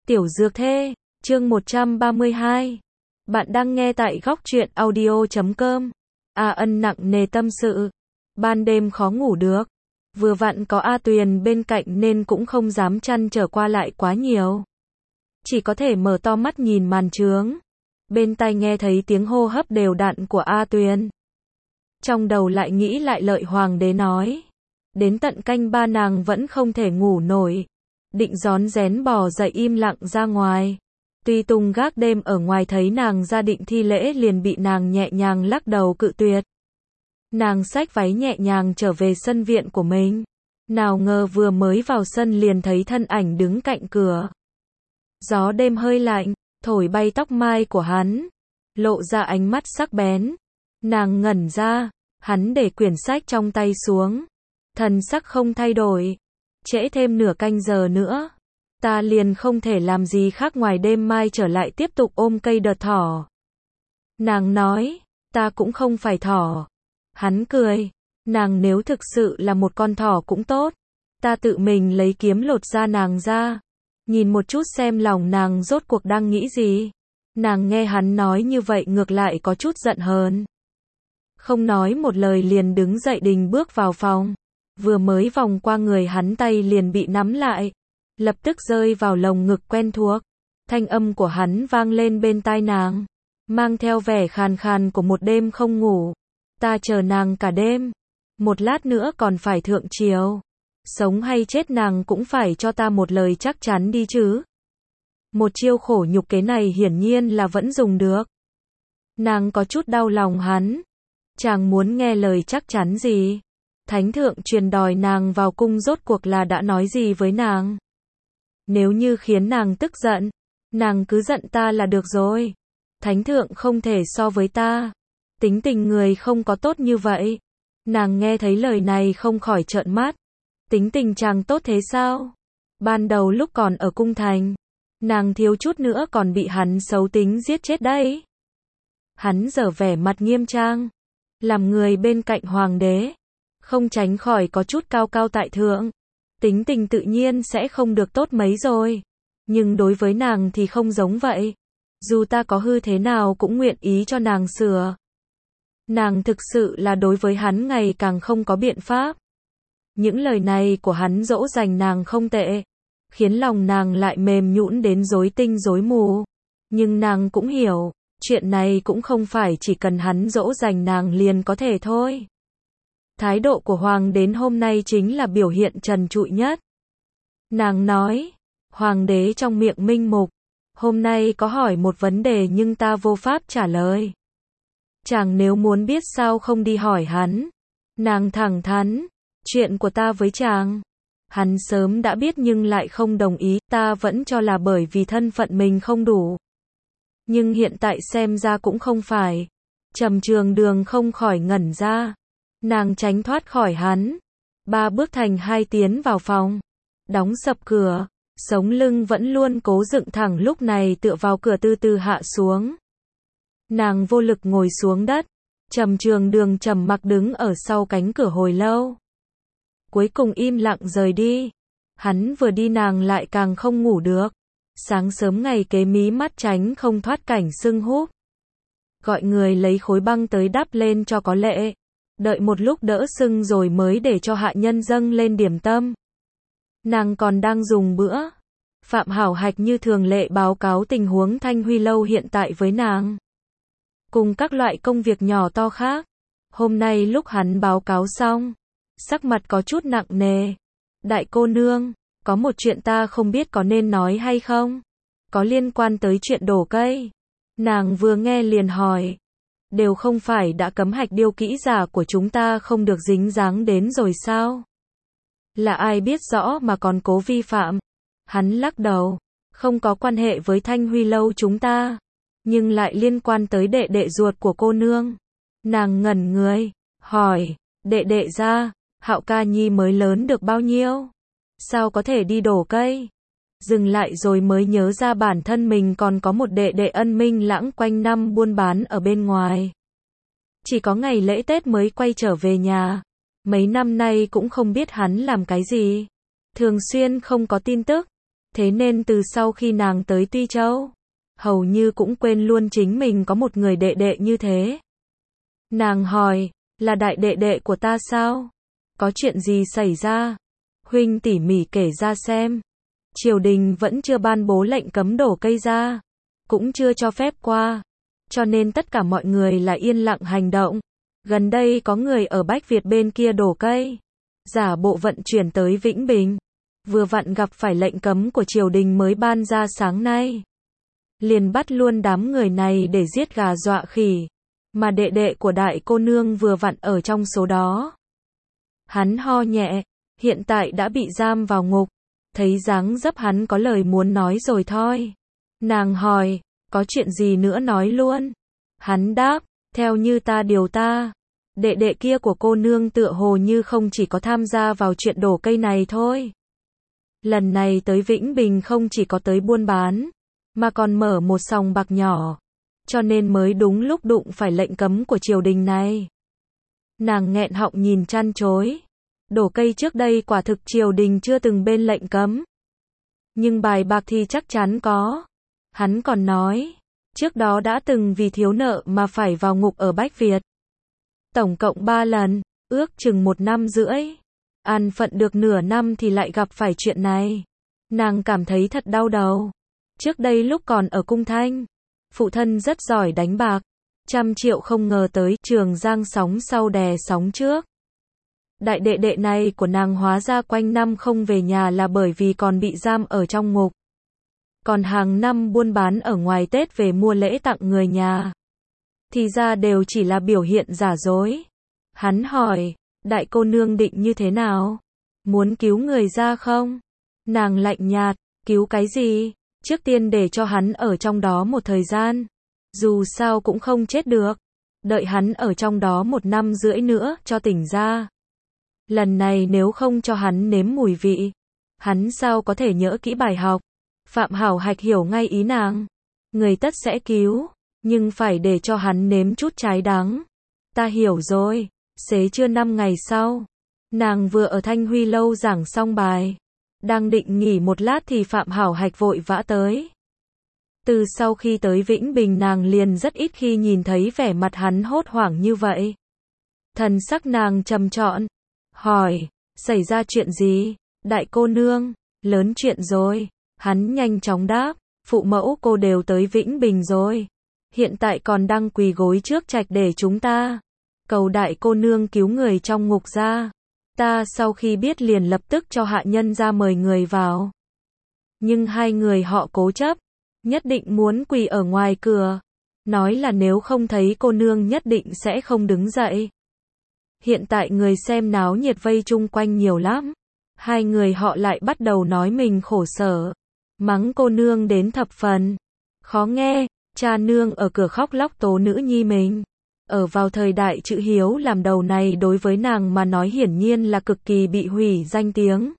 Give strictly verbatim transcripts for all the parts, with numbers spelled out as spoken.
Tiểu Dược Thê, chương một trăm ba mươi hai. Bạn đang nghe tại góc truyện audio chấm com. A Ân nặng nề tâm sự. Ban đêm khó ngủ được. Vừa vặn có A Tuyền bên cạnh nên cũng không dám trăn trở qua lại quá nhiều. Chỉ có thể mở to mắt nhìn màn trướng. Bên tai nghe thấy tiếng hô hấp đều đặn của A Tuyền. Trong đầu lại nghĩ lại lời hoàng đế nói. Đến tận canh ba nàng vẫn không thể ngủ nổi. Định rón rén bò dậy im lặng ra ngoài. Tuy Tùng gác đêm ở ngoài thấy nàng ra định thi lễ liền bị nàng nhẹ nhàng lắc đầu cự tuyệt. Nàng xách váy nhẹ nhàng trở về sân viện của mình. Nào ngờ vừa mới vào sân liền thấy thân ảnh đứng cạnh cửa. Gió đêm hơi lạnh, thổi bay tóc mai của hắn. Lộ ra ánh mắt sắc bén. Nàng ngẩn ra, hắn để quyển sách trong tay xuống. Thần sắc không thay đổi. Trễ thêm nửa canh giờ nữa. Ta liền không thể làm gì khác ngoài đêm mai trở lại tiếp tục ôm cây đợt thỏ. Nàng nói, ta cũng không phải thỏ. Hắn cười, nàng nếu thực sự là một con thỏ cũng tốt. Ta tự mình lấy kiếm lột da nàng ra. Nhìn một chút xem lòng nàng rốt cuộc đang nghĩ gì. Nàng nghe hắn nói như vậy ngược lại có chút giận hờn. Không nói một lời liền đứng dậy đình bước vào phòng. Vừa mới vòng qua người hắn tay liền bị nắm lại. Lập tức rơi vào lồng ngực quen thuộc. Thanh âm của hắn vang lên bên tai nàng. Mang theo vẻ khàn khàn của một đêm không ngủ. Ta chờ nàng cả đêm. Một lát nữa còn phải thượng triều. Sống hay chết nàng cũng phải cho ta một lời chắc chắn đi chứ. Một chiêu khổ nhục kế này hiển nhiên là vẫn dùng được. Nàng có chút đau lòng hắn. Chàng muốn nghe lời chắc chắn gì? Thánh thượng truyền đòi nàng vào cung rốt cuộc là đã nói gì với nàng? Nếu như khiến nàng tức giận, nàng cứ giận ta là được rồi. Thánh thượng không thể so với ta. Tính tình người không có tốt như vậy. Nàng nghe thấy lời này không khỏi trợn mắt. Tính tình chàng tốt thế sao? Ban đầu lúc còn ở cung thành, nàng thiếu chút nữa còn bị hắn xấu tính giết chết đấy. Hắn giở vẻ mặt nghiêm trang, làm người bên cạnh hoàng đế, không tránh khỏi có chút cao cao tại thượng. Tính tình tự nhiên sẽ không được tốt mấy rồi. Nhưng đối với nàng thì không giống vậy. Dù ta có hư thế nào cũng nguyện ý cho nàng sửa. Nàng thực sự là đối với hắn ngày càng không có biện pháp. Những lời này của hắn dỗ dành nàng không tệ. Khiến lòng nàng lại mềm nhũn đến rối tinh rối mù. Nhưng nàng cũng hiểu, chuyện này cũng không phải chỉ cần hắn dỗ dành nàng liền có thể thôi. Thái độ của hoàng đến hôm nay chính là biểu hiện trần trụi nhất. Nàng nói, hoàng đế trong miệng minh mục, hôm nay có hỏi một vấn đề nhưng ta vô pháp trả lời. Chàng nếu muốn biết sao không đi hỏi hắn. Nàng thẳng thắn, chuyện của ta với chàng. Hắn sớm đã biết nhưng lại không đồng ý, ta vẫn cho là bởi vì thân phận mình không đủ. Nhưng hiện tại xem ra cũng không phải. Trầm Trường Đường không khỏi ngẩn ra. Nàng tránh thoát khỏi hắn. Ba bước thành hai tiến vào phòng. Đóng sập cửa. Sống lưng vẫn luôn cố dựng thẳng lúc này tựa vào cửa từ từ hạ xuống. Nàng vô lực ngồi xuống đất. Trầm Trường Đường trầm mặc đứng ở sau cánh cửa hồi lâu. Cuối cùng im lặng rời đi. Hắn vừa đi nàng lại càng không ngủ được. Sáng sớm ngày kế mí mắt tránh không thoát cảnh sưng húp. Gọi người lấy khối băng tới đắp lên cho có lệ. Đợi một lúc đỡ sưng rồi mới để cho hạ nhân dâng lên điểm tâm. Nàng còn đang dùng bữa. Phạm Hảo Hạch như thường lệ báo cáo tình huống Thanh Huy Lâu hiện tại với nàng. Cùng các loại công việc nhỏ to khác. Hôm nay lúc hắn báo cáo xong, sắc mặt có chút nặng nề. Đại cô nương, có một chuyện ta không biết có nên nói hay không? Có liên quan tới chuyện đổ cây. Nàng vừa nghe liền hỏi. Đều không phải đã cấm hạch điêu kỹ giả của chúng ta không được dính dáng đến rồi sao? Là ai biết rõ mà còn cố vi phạm? Hắn lắc đầu. Không có quan hệ với Thanh Huy Lâu chúng ta. Nhưng lại liên quan tới đệ đệ ruột của cô nương. Nàng ngẩn người. Hỏi. Đệ đệ ra. Hạo ca nhi mới lớn được bao nhiêu? Sao có thể đi đổ cây? Dừng lại rồi mới nhớ ra bản thân mình còn có một đệ đệ ân minh lãng quanh năm buôn bán ở bên ngoài. Chỉ có ngày lễ Tết mới quay trở về nhà. Mấy năm nay cũng không biết hắn làm cái gì. Thường xuyên không có tin tức. Thế nên từ sau khi nàng tới Tuy Châu, hầu như cũng quên luôn chính mình có một người đệ đệ như thế. Nàng hỏi, là đại đệ đệ của ta sao? Có chuyện gì xảy ra? Huynh tỉ mỉ kể ra xem. Triều đình vẫn chưa ban bố lệnh cấm đổ cây ra, cũng chưa cho phép qua, cho nên tất cả mọi người là yên lặng hành động. Gần đây có người ở Bách Việt bên kia đổ cây, giả bộ vận chuyển tới Vĩnh Bình, vừa vặn gặp phải lệnh cấm của triều đình mới ban ra sáng nay. Liền bắt luôn đám người này để giết gà dọa khỉ, mà đệ đệ của đại cô nương vừa vặn ở trong số đó. Hắn ho nhẹ, hiện tại đã bị giam vào ngục, thấy dáng dấp hắn có lời muốn nói rồi thôi. Nàng hỏi, có chuyện gì nữa nói luôn. Hắn đáp, theo như ta điều ta, đệ đệ kia của cô nương tựa hồ như không chỉ có tham gia vào chuyện đổ cây này thôi. Lần này tới Vĩnh Bình không chỉ có tới buôn bán, mà còn mở một sòng bạc nhỏ, cho nên mới đúng lúc đụng phải lệnh cấm của triều đình này. Nàng nghẹn họng nhìn chăn chối. Đổ cây trước đây quả thực triều đình chưa từng bên lệnh cấm. Nhưng bài bạc thì chắc chắn có. Hắn còn nói, trước đó đã từng vì thiếu nợ mà phải vào ngục ở Bách Việt. Tổng cộng ba lần, ước chừng một năm rưỡi. An phận được nửa năm thì lại gặp phải chuyện này. Nàng cảm thấy thật đau đầu. Trước đây lúc còn ở Cung Thanh, phụ thân rất giỏi đánh bạc. Trăm triệu không ngờ tới Trường Giang sóng sau đè sóng trước. Đại đệ đệ này của nàng hóa ra quanh năm không về nhà là bởi vì còn bị giam ở trong ngục. Còn hàng năm buôn bán ở ngoài Tết về mua lễ tặng người nhà. Thì ra đều chỉ là biểu hiện giả dối. Hắn hỏi, đại cô nương định như thế nào? Muốn cứu người ra không? Nàng lạnh nhạt, cứu cái gì? Trước tiên để cho hắn ở trong đó một thời gian. Dù sao cũng không chết được. Đợi hắn ở trong đó một năm rưỡi nữa cho tỉnh ra. Lần này nếu không cho hắn nếm mùi vị, hắn sao có thể nhớ kỹ bài học. Phạm Hảo Hạch hiểu ngay ý nàng. Người tất sẽ cứu, nhưng phải để cho hắn nếm chút trái đắng. Ta hiểu rồi. Xế trưa năm ngày sau, nàng vừa ở Thanh Huy lâu giảng xong bài, đang định nghỉ một lát thì Phạm Hảo Hạch vội vã tới. Từ sau khi tới Vĩnh Bình nàng liền rất ít khi nhìn thấy vẻ mặt hắn hốt hoảng như vậy. Thần sắc nàng trầm trọn, hỏi, xảy ra chuyện gì? Đại cô nương, lớn chuyện rồi. Hắn nhanh chóng đáp, phụ mẫu cô đều tới Vĩnh Bình rồi. Hiện tại còn đang quỳ gối trước trạch để chúng ta cầu đại cô nương cứu người trong ngục ra. Ta sau khi biết liền lập tức cho hạ nhân ra mời người vào. Nhưng hai người họ cố chấp, nhất định muốn quỳ ở ngoài cửa. Nói là nếu không thấy cô nương nhất định sẽ không đứng dậy. Hiện tại người xem náo nhiệt vây chung quanh nhiều lắm. Hai người họ lại bắt đầu nói mình khổ sở. Mắng cô nương đến thập phần. Khó nghe, cha nương ở cửa khóc lóc tố nữ nhi mình. Ở vào thời đại chữ hiếu làm đầu này đối với nàng mà nói hiển nhiên là cực kỳ bị hủy danh tiếng.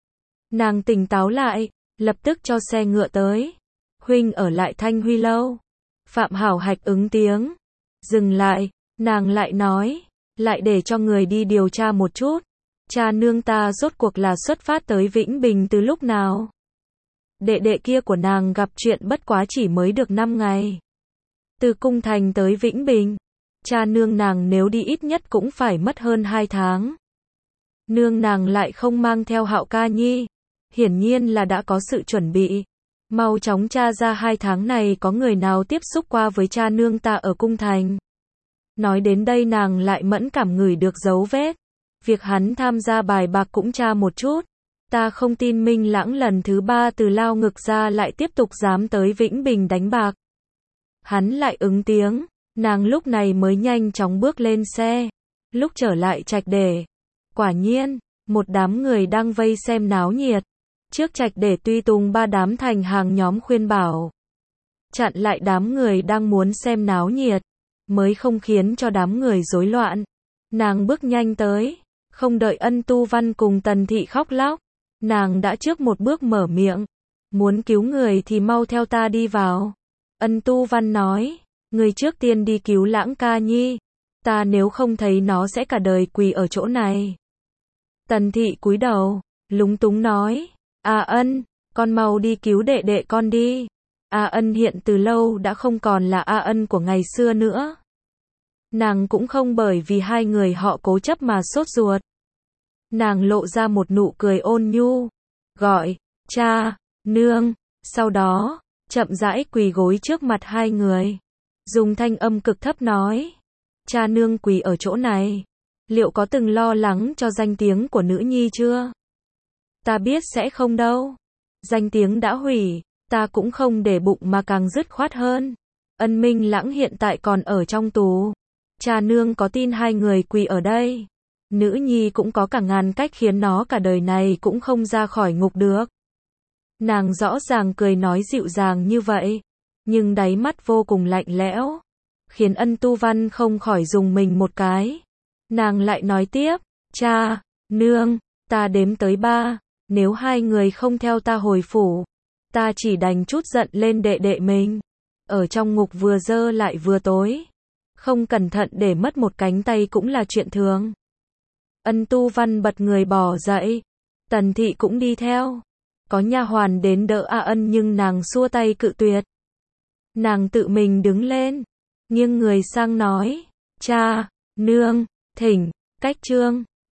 Nàng tỉnh táo lại, lập tức cho xe ngựa tới. Huynh ở lại Thanh Huy lâu. Phạm Hảo Hạch ứng tiếng. Dừng lại, nàng lại nói, lại để cho người đi điều tra một chút. Cha nương ta rốt cuộc là xuất phát tới Vĩnh Bình từ lúc nào? Đệ đệ kia của nàng gặp chuyện bất quá chỉ mới được năm ngày. Từ Cung Thành tới Vĩnh Bình, cha nương nàng nếu đi ít nhất cũng phải mất hơn hai tháng. Nương nàng lại không mang theo Hạo Ca Nhi, hiển nhiên là đã có sự chuẩn bị. Mau chóng tra ra hai tháng này có người nào tiếp xúc qua với cha nương ta ở Cung Thành. Nói đến đây nàng lại mẫn cảm ngửi được dấu vết. Việc hắn tham gia bài bạc cũng tra một chút. Ta không tin Minh Lãng lần thứ ba từ lao ngực ra lại tiếp tục dám tới Vĩnh Bình đánh bạc. Hắn lại ứng tiếng, nàng lúc này mới nhanh chóng bước lên xe. Lúc trở lại trạch để, quả nhiên, một đám người đang vây xem náo nhiệt. Trước trạch để tuy tùng ba đám thành hàng nhóm khuyên bảo. Chặn lại đám người đang muốn xem náo nhiệt, mới không khiến cho đám người rối loạn. Nàng bước nhanh tới, không đợi Ân Tu Văn cùng Tần Thị khóc lóc. Nàng đã trước một bước mở miệng. Muốn cứu người thì mau theo ta đi vào. Ân Tu Văn nói, người trước tiên đi cứu Lãng Ca Nhi. Ta nếu không thấy nó sẽ cả đời quỳ ở chỗ này. Tần Thị cúi đầu, lúng túng nói, à Ân, Con mau đi cứu đệ đệ con đi. A Ân hiện từ lâu đã không còn là A Ân của ngày xưa nữa. Nàng cũng không bởi vì hai người họ cố chấp mà sốt ruột. Nàng lộ ra một nụ cười ôn nhu, gọi, cha, nương, sau đó, chậm rãi quỳ gối trước mặt hai người. Dùng thanh âm cực thấp nói, cha nương quỳ ở chỗ này, liệu có từng lo lắng cho danh tiếng của nữ nhi chưa? Ta biết sẽ không đâu. Danh tiếng đã hủy, ta cũng không để bụng mà càng dứt khoát hơn. Ân Minh Lãng hiện tại còn ở trong tù. Cha nương có tin hai người quỳ ở đây, nữ nhi cũng có cả ngàn cách khiến nó cả đời này cũng không ra khỏi ngục được. Nàng rõ ràng cười nói dịu dàng như vậy, nhưng đáy mắt vô cùng lạnh lẽo, khiến Ân Tu Văn không khỏi dùng mình một cái. Nàng lại nói tiếp, cha, nương, ta đếm tới ba, nếu hai người không theo ta hồi phủ, ta chỉ đành trút giận lên đệ đệ mình. Ở trong ngục vừa dơ lại vừa tối, không cẩn thận để mất một cánh tay cũng là chuyện thường. Ân Tu Văn bật người bỏ dậy, Tần Thị cũng đi theo. Có nha hoàn đến đỡ A Ân nhưng nàng xua tay cự tuyệt. Nàng tự mình đứng lên, nghiêng người sang nói, cha, nương, thỉnh, cách trương.